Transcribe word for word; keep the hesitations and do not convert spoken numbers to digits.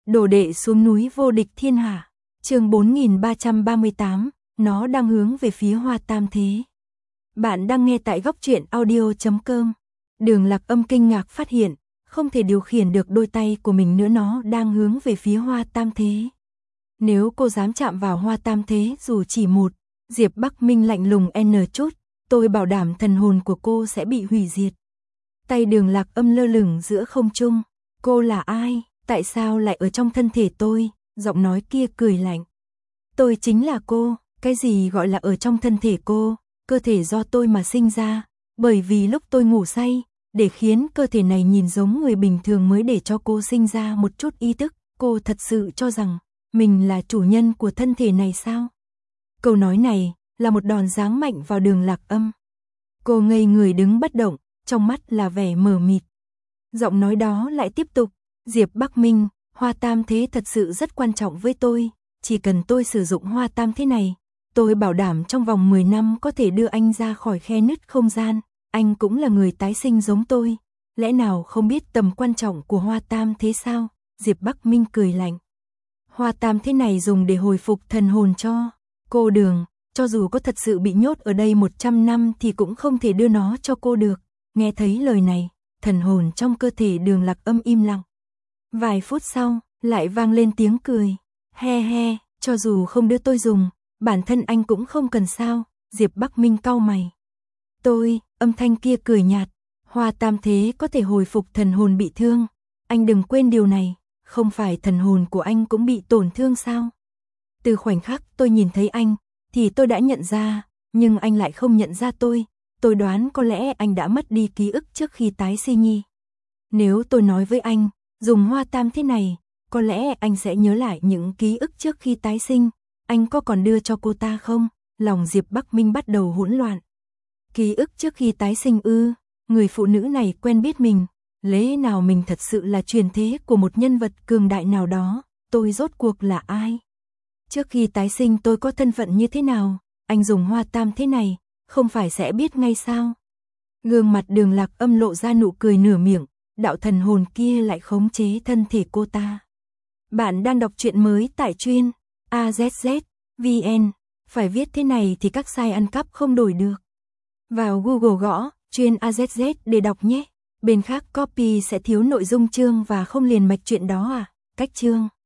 Đồ đệ xuống núi vô địch thiên hạ. Chương bốn nghìn ba trăm ba mươi tám, nó đang hướng về phía Hoa Tam Thế. Bạn đang nghe tại góc truyện audio chấm com. Đường Lạc Âm kinh ngạc phát hiện, không thể điều khiển được đôi tay của mình nữa, nó đang hướng về phía Hoa Tam Thế. Nếu cô dám chạm vào Hoa Tam Thế dù chỉ một, Diệp Bắc Minh lạnh lùng n chút, tôi bảo đảm thần hồn của cô sẽ bị hủy diệt. Tay Đường Lạc Âm lơ lửng giữa không trung. Cô là ai? Tại sao lại ở trong thân thể tôi? Giọng nói kia cười lạnh. Tôi chính là cô. Cái gì gọi là ở trong thân thể cô? Cơ thể do tôi mà sinh ra. Bởi vì lúc tôi ngủ say, để khiến cơ thể này nhìn giống người bình thường mới để cho cô sinh ra một chút ý thức. Cô thật sự cho rằng mình là chủ nhân của thân thể này sao? Câu nói này là một đòn giáng mạnh vào Đường Lạc Âm. Cô ngây người đứng bất động, trong mắt là vẻ mờ mịt. Giọng nói đó lại tiếp tục. Diệp Bắc Minh, Hoa Tam Thế thật sự rất quan trọng với tôi. Chỉ cần tôi sử dụng Hoa Tam Thế này, tôi bảo đảm trong vòng mười năm có thể đưa anh ra khỏi khe nứt không gian. Anh cũng là người tái sinh giống tôi. Lẽ nào không biết tầm quan trọng của Hoa Tam Thế sao? Diệp Bắc Minh cười lạnh. Hoa Tam Thế này dùng để hồi phục thần hồn cho cô Đường. Cho dù có thật sự bị nhốt ở đây một trăm năm thì cũng không thể đưa nó cho cô được. Nghe thấy lời này, thần hồn trong cơ thể Đường Lạc Âm im lặng. Vài phút sau, lại vang lên tiếng cười. He he, cho dù không đưa tôi dùng, bản thân anh cũng không cần sao? Diệp Bắc Minh cau mày. Tôi, âm thanh kia cười nhạt. Hoa Tam Thế có thể hồi phục thần hồn bị thương. Anh đừng quên điều này, không phải thần hồn của anh cũng bị tổn thương sao? Từ khoảnh khắc tôi nhìn thấy anh, thì tôi đã nhận ra, nhưng anh lại không nhận ra tôi. Tôi đoán có lẽ anh đã mất đi ký ức trước khi tái sinh nhi. Nếu tôi nói với anh, dùng Hoa Tam Thế này, có lẽ anh sẽ nhớ lại những ký ức trước khi tái sinh. Anh có còn đưa cho cô ta không? Lòng Diệp Bắc Minh bắt đầu hỗn loạn. Ký ức trước khi tái sinh ư? Người phụ nữ này quen biết mình. Lẽ nào mình thật sự là truyền thế của một nhân vật cường đại nào đó? Tôi rốt cuộc là ai? Trước khi tái sinh tôi có thân phận như thế nào? Anh dùng Hoa Tam Thế này, không phải sẽ biết ngay sao? Gương mặt Đường Lạc Âm lộ ra nụ cười nửa miệng. Đạo thần hồn kia lại khống chế thân thể cô ta. Bạn đang đọc truyện mới tại truyện a zét zét vê en. Phải viết thế này thì các site ăn cắp không đổi được. Vào Google gõ truyện a zét zét để đọc nhé. Bên khác copy sẽ thiếu nội dung chương và không liền mạch truyện đó à? Cách chương